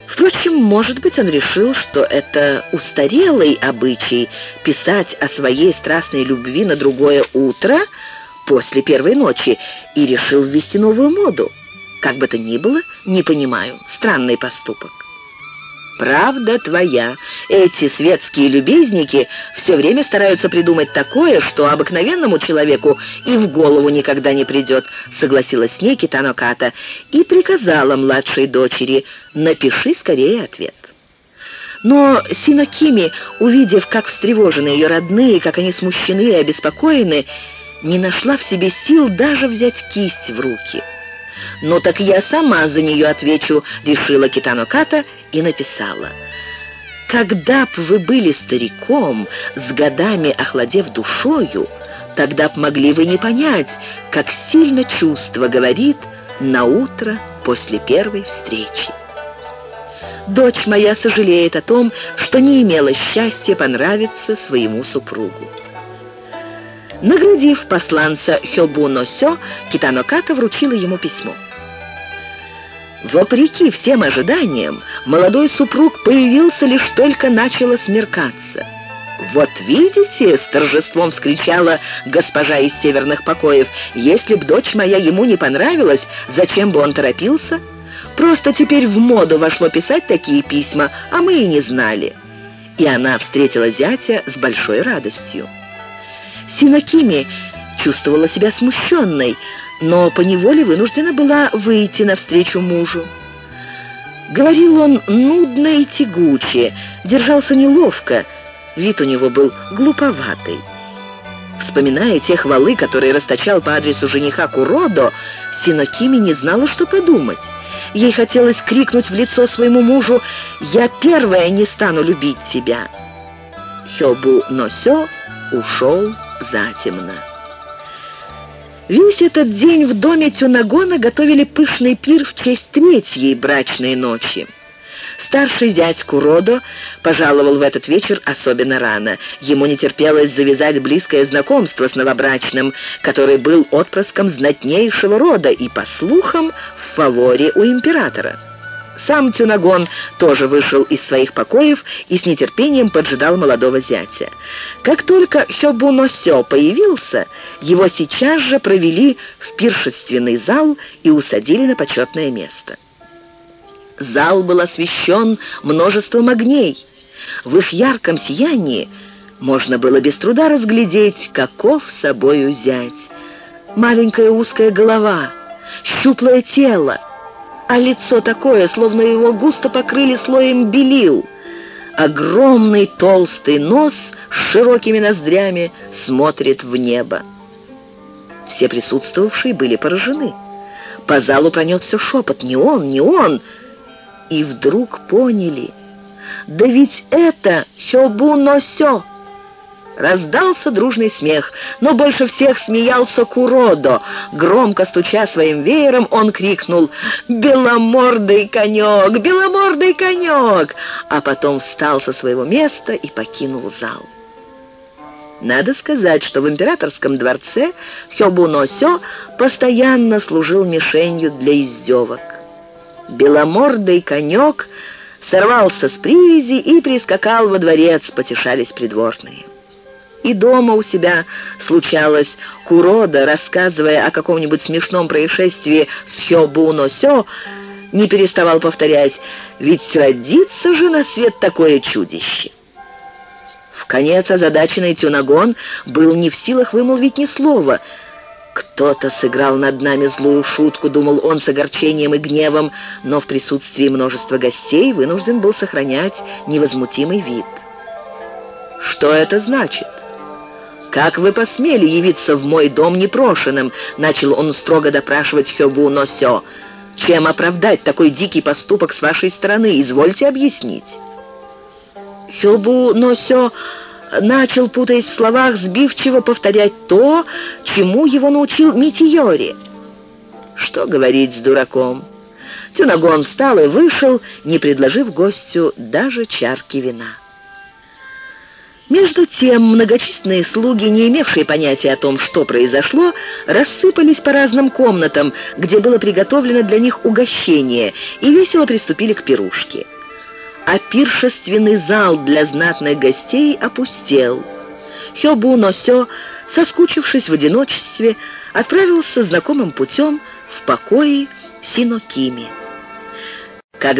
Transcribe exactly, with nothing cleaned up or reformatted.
Впрочем, может быть, он решил, что это устарелый обычай писать о своей страстной любви на другое утро после первой ночи, и решил ввести новую моду. Как бы то ни было, не понимаю, странный поступок. Правда твоя, эти светские любезники все время стараются придумать такое, что обыкновенному человеку и в голову никогда не придет, согласилась с ней Китано Ката и приказала младшей дочери: напиши скорее ответ. Но Синокими, увидев, как встревожены ее родные, как они смущены и обеспокоены, не нашла в себе сил даже взять кисть в руки. «Ну так я сама за нее отвечу», — решила Китано Ката и написала: «Когда б вы были стариком, с годами охладев душою, тогда б могли вы не понять, как сильно чувство говорит на утро после первой встречи. Дочь моя сожалеет о том, что не имела счастья понравиться своему супругу». Наградив посланца Хёбу-но-сё, Китано Ката вручила ему письмо. Вопреки всем ожиданиям, молодой супруг появился лишь только начало смеркаться. «Вот видите!» — с торжеством вскричала госпожа из северных покоев. «Если б дочь моя ему не понравилась, зачем бы он торопился? Просто теперь в моду вошло писать такие письма, а мы и не знали». И она встретила зятя с большой радостью. Синокими чувствовала себя смущенной, но поневоле вынуждена была выйти навстречу мужу. Говорил он нудно и тягуче, держался неловко, вид у него был глуповатый. Вспоминая те хвалы, которые расточал по адресу жениха Куродо, Синокими не знала, что подумать. Ей хотелось крикнуть в лицо своему мужу: «Я первая не стану любить тебя». Хёбу-но-сё ушел затемно. Весь этот день в доме Тюнагона готовили пышный пир в честь третьей брачной ночи. Старший зять Куродо пожаловал в этот вечер особенно рано. Ему не терпелось завязать близкое знакомство с новобрачным, который был отпрыском знатнейшего рода и, по слухам, в фаворе у императора. Сам Тюнагон тоже вышел из своих покоев и с нетерпением поджидал молодого зятя. Как только Хёбу-но-сё появился, его сейчас же провели в пиршественный зал и усадили на почетное место. Зал был освещен множеством огней. В их ярком сиянии можно было без труда разглядеть, каков собою зять. Маленькая узкая голова, щуплое тело, а лицо такое, словно его густо покрыли слоем белил. Огромный толстый нос с широкими ноздрями смотрит в небо. Все присутствовавшие были поражены. По залу пронесся шепот: «Не он, не он!» И вдруг поняли: «Да ведь это Хёбу-но-сё!» Раздался дружный смех, но больше всех смеялся Куродо. Громко стуча своим веером, он крикнул: «Беломордый конек! Беломордый конек!» А потом встал со своего места и покинул зал. Надо сказать, что в императорском дворце Хёбу-но-сё постоянно служил мишенью для издевок. Беломордый конек сорвался с привязи и прискакал во дворец, потешались придворные. И дома у себя случалось, Куродо, рассказывая о каком-нибудь смешном происшествии с Хёбу-но-сё, не переставал повторять: «Ведь родится же на свет такое чудище». Вконец озадаченный Тюнагон был не в силах вымолвить ни слова. «Кто-то сыграл над нами злую шутку», — думал он с огорчением и гневом, но в присутствии множества гостей вынужден был сохранять невозмутимый вид. «Что это значит? Как вы посмели явиться в мой дом непрошенным?» — начал он строго допрашивать Хёбу-но-сё. «Чем оправдать такой дикий поступок с вашей стороны? Извольте объяснить». Хёбу-но-сё начал, путаясь в словах, сбивчиво повторять то, чему его научил Митиори. Что говорить с дураком? Тюнагон встал и вышел, не предложив гостю даже чарки вина. Между тем многочисленные слуги, не имевшие понятия о том, что произошло, рассыпались по разным комнатам, где было приготовлено для них угощение, и весело приступили к пирушке. а пиршественный зал для знатных гостей опустел. Хёбу но Сё, соскучившись в одиночестве, отправился знакомым путем в покои Синокими.